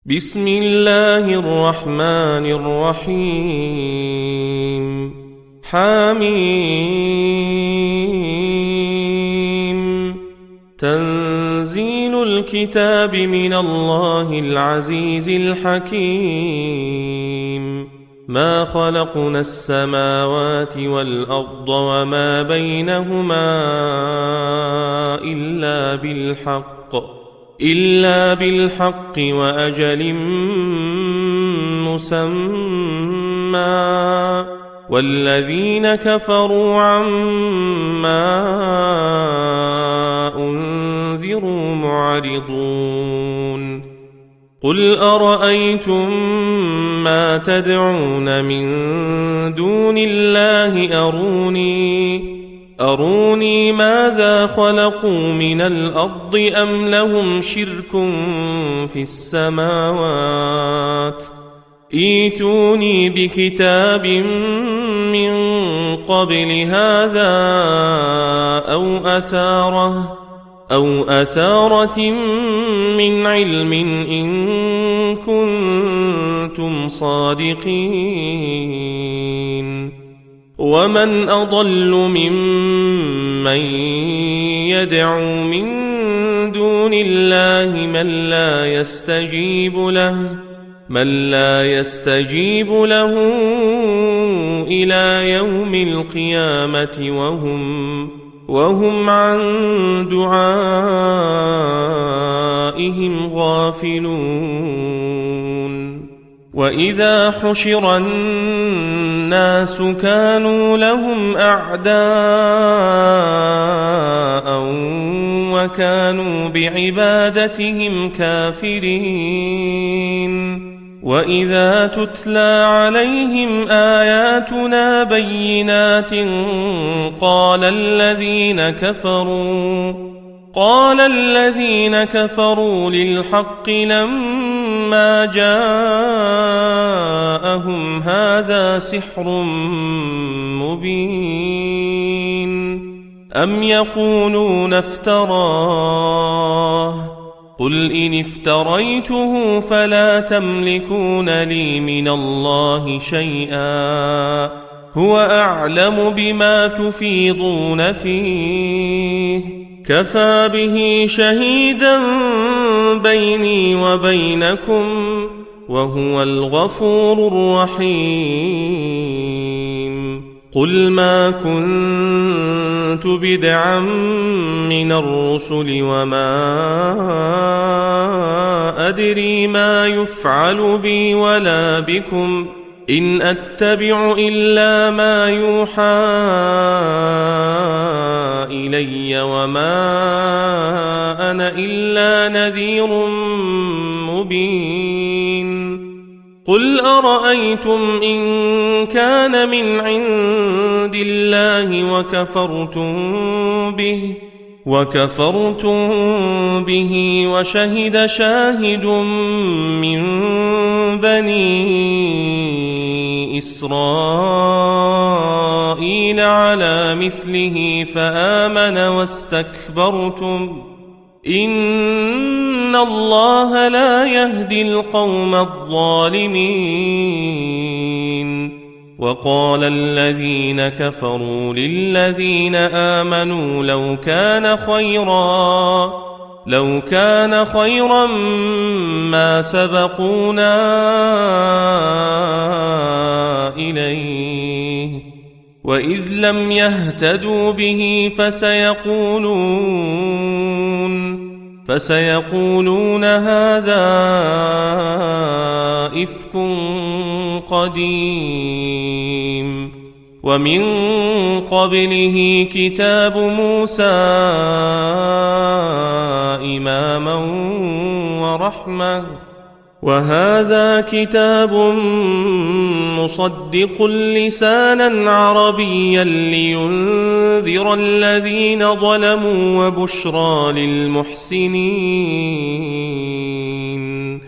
بسم الله الرحمن الرحيم حميم تنزيل الكتاب من الله العزيز الحكيم ما خلقنا السماوات والأرض وما بينهما إلا بالحق وأجل مسمى والذين كفروا عما أنذروا معرضون قل أرأيتم ما تدعون من دون الله أروني ماذا خلقوا من الأرض أم لهم شرك في السماوات ائتوني بكتاب من قبل هذا أو أثارة من علم إن كنتم صادقين ومن أضل ممن يدعو من دون الله من لا يستجيب له إلى يوم القيامة وهم عن دعائهم غافلون وإذا حشر الناس كانوا لهم أعداء وكانوا بعبادتهم كافرين وإذا تتلى عليهم آياتنا بينات قال الذين كفروا للحق لما جاءهم هذا سحر مبين أم يقولون افتراه قل إن افتريته فلا تملكون لي من الله شيئا هو أعلم بما تفيضون فيه كفى به شهيدا بيني وبينكم وهو الغفور الرحيم قل ما كنت بدعا من الرسل وما أدري ما يفعل بي ولا بكم إن أتبع إلا ما يوحى إلي وما أنا إلا نذير مبين قل أرأيتم إن كان من عند الله وكفرتم به وشهد شاهد من بني إسرائيل على مثله فآمن واستكبرتم إن الله لا يهدي القوم الظالمين وقال الذين كفروا للذين آمنوا لو كان خيرا ما سبقونا إليه وإذ لم يهتدوا به فسيقولون هذا إفك قديم ومن قبله كتاب موسى إماما ورحمة وهذا كتاب مصدق لسانا عربيا لينذر الذين ظلموا وبشرى للمحسنين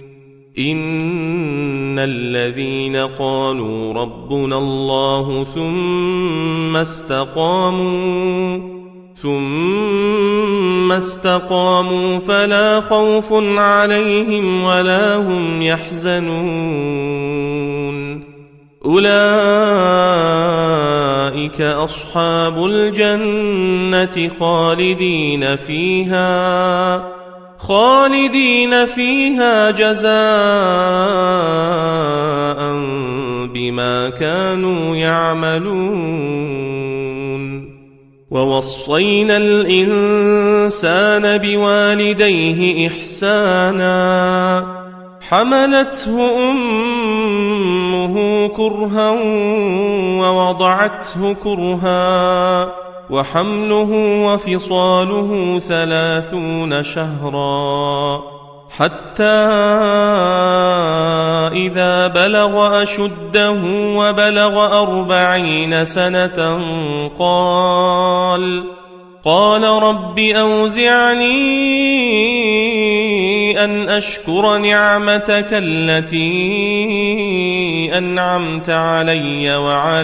إن الذين قالوا ربنا الله ثم استقاموا فلا خوف عليهم ولا هم يحزنون أولئك أصحاب الجنة خالدين فيها جزاء بما كانوا يعملون ووصينا الإنسان بوالديه إحسانا حملته أمه كرها ووضعته كرها وحمله وفصاله 30 شهرا حتى إذا بلغ أشده وبلغ 40 سنة قال رب أوزعني أن أشكر نعمتك التي أنعمت علي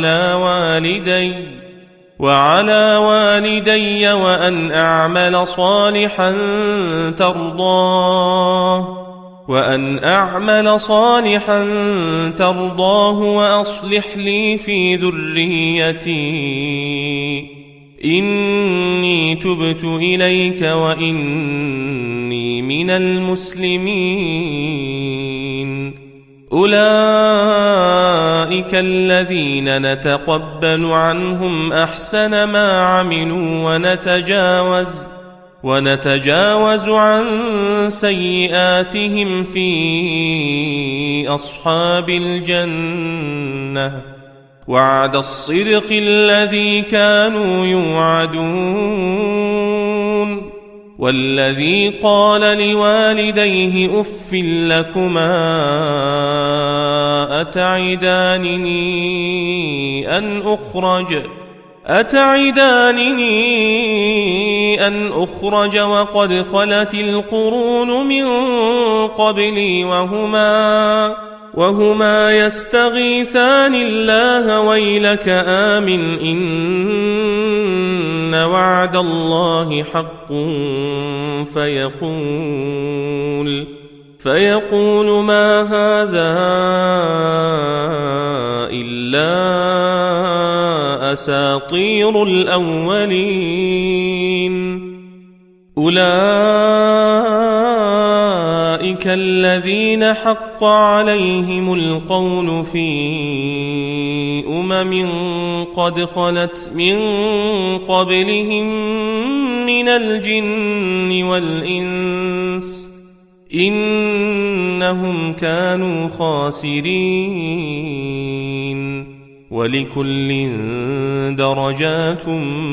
وعلى والدي وأن أعمل صالحا ترضاه وأصلح لي في ذريتي إني تبت إليك وإني من المسلمين أولئك الذين نتقبل عنهم أحسن ما عملوا ونتجاوز عن سيئاتهم في أصحاب الجنة وعد الصدق الذي كانوا يوعدون والذي قال لوالديه أف لكما أتعدانني أن أخرج وقد خلت القرون من قبلي وهما يستغيثان الله ويلك آمن إن وعد الله حق فيقول ما هذا إلا أساطير الأولين أولئك الذين حق عليهم القول في قد خلت من قبلهم من الجن والإنس إنهم كانوا خاسرين ولكل درجات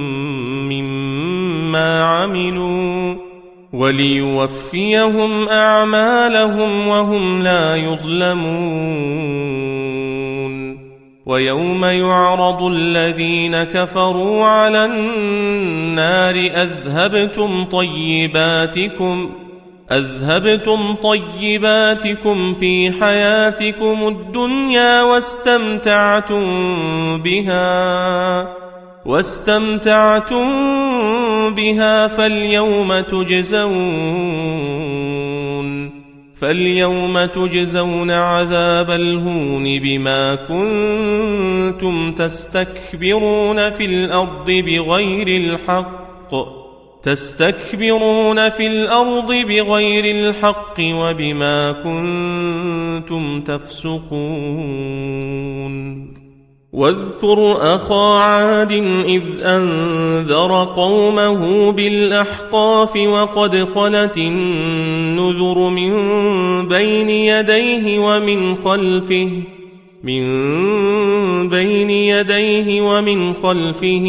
مما عملوا وليوفيهم أعمالهم وهم لا يظلمون ويوم يعرض الذين كفروا على النار أذهبتم طيباتكم في حياتكم الدنيا واستمتعتم بها فاليوم تجزون عذاب الهون بما كنتم تستكبرون في الأرض بغير الحق وبما كنتم تفسقون واذكر أخا عاد إذ أنذر قومه بالأحقاف وقد خلت النذر من بين يديه ومن خلفه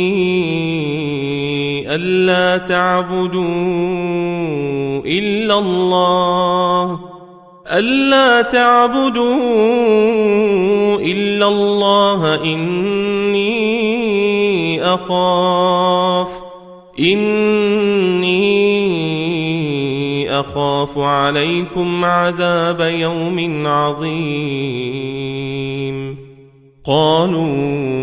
ألا تعبدوا إلا الله إني أخاف عليكم عذاب يوم عظيم قالوا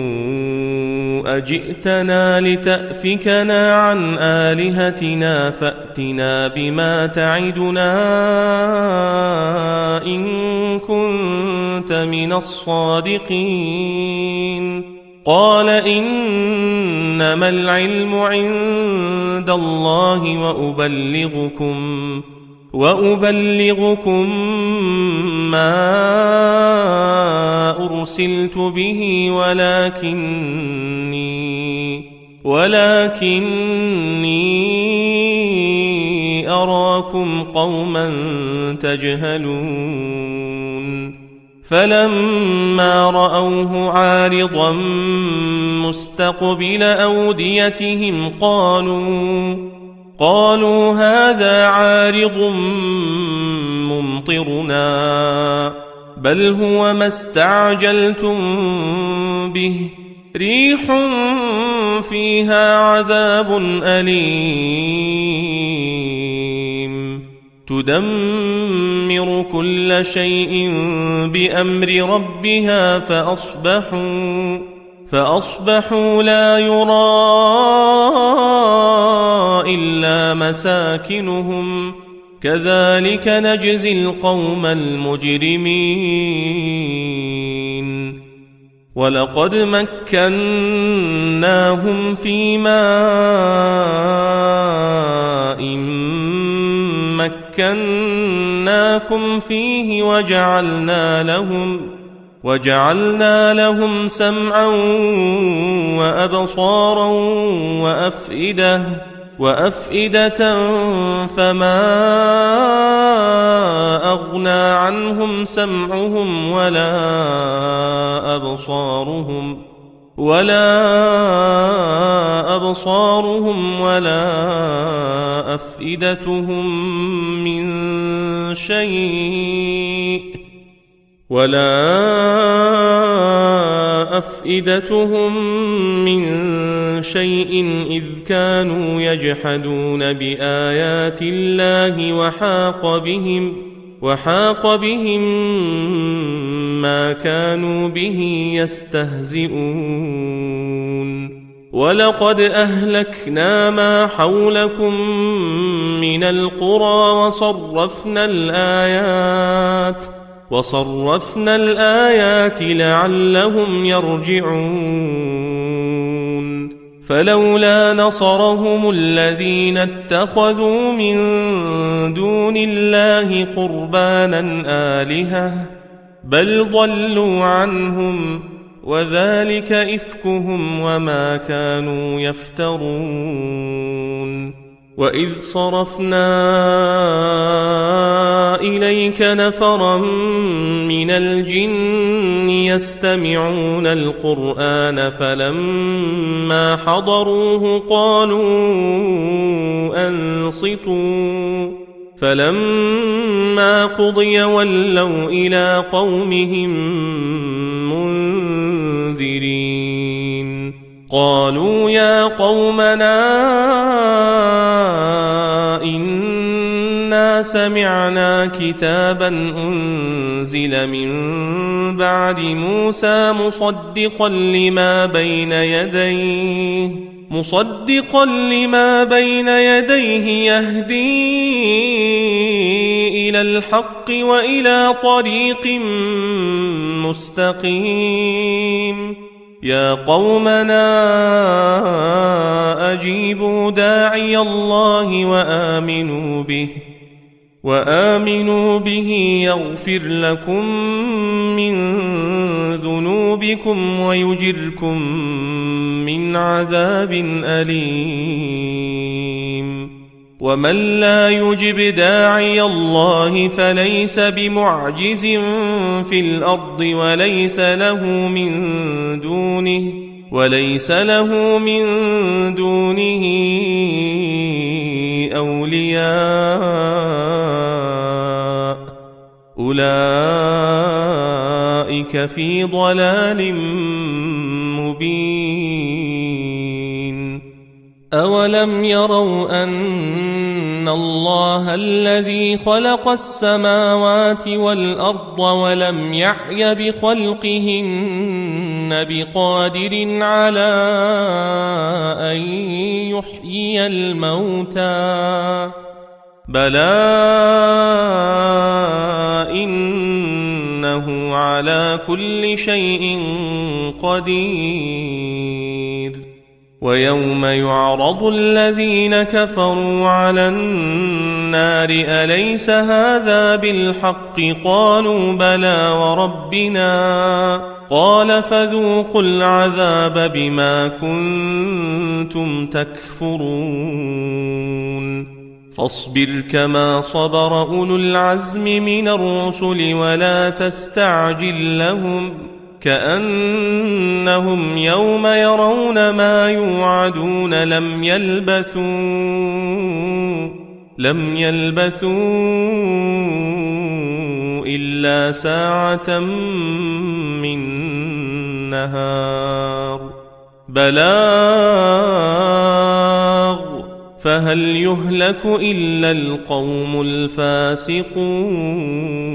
أجئتنا لتأفكنا عن آلهتنا فأتنا بما تعدنا إن كنت من الصادقين قال إنما العلم عند الله وأبلغكم ما أرسلت به ولكني أراكم قوما تجهلون فلما رأوه عارضا مستقبل أوديتهم قالوا هذا عارض ممطرنا بل هو ما استعجلتم به ريح فيها عذاب أليم تدمر كل شيء بأمر ربها فأصبحوا لا يرى إلا مساكنهم كذلك نجزي القوم المجرمين ولقد مكناهم في ماء مكناكم فيه وجعلنا لهم سمعا وأبصارا وأفئدة فما أغنى عنهم سمعهم ولا أبصارهم ولا أفئدتهم من شيء إذ كانوا يجحدون بآيات الله وحاق بهم ما كانوا به يستهزئون ولقد أهلكنا ما حولكم من القرى وصرفنا الآيات لعلهم يرجعون فلولا نصرهم الذين اتخذوا من دون الله قربانا آلهة بل ضلوا عنهم وذلك إفكهم وما كانوا يفترون وإذ صرفنا إليك نفرا من الجن يستمعون القرآن فلما حضروه قالوا أنصتوا فلما قضي ولوا إلى قومهم منذرين قالوا يا قومنا إنا سمعنا كتابا أنزل من بعد موسى مصدقا لما بين يديه يهدي إلى الحق وإلى طريق مستقيم يا قومنا أجيبوا داعي الله وآمنوا به يغفر لكم من ذنوبكم ويجركم من عذاب أليم ومن لا يجب داعي الله فليس بمعجز في الأرض وليس له من دونه أولياء أولئك في ضلال مبين أولم يروا أن الله الذي خلق السماوات والأرض ولم يعي بخلقهن بقادر على أن يحيي الموتى بلى إنه على كل شيء قدير ويوم يعرض الذين كفروا على النار أليس هذا بالحق قالوا بلى وربنا قال فذوقوا العذاب بما كنتم تكفرون فاصبر كما صبر أولو العزم من الرسل ولا تستعجل لهم كأنهم يوم يرون ما يوعدون لم يلبثوا إلا ساعة من نهار بلاغ فهل يهلك إلا القوم الفاسقون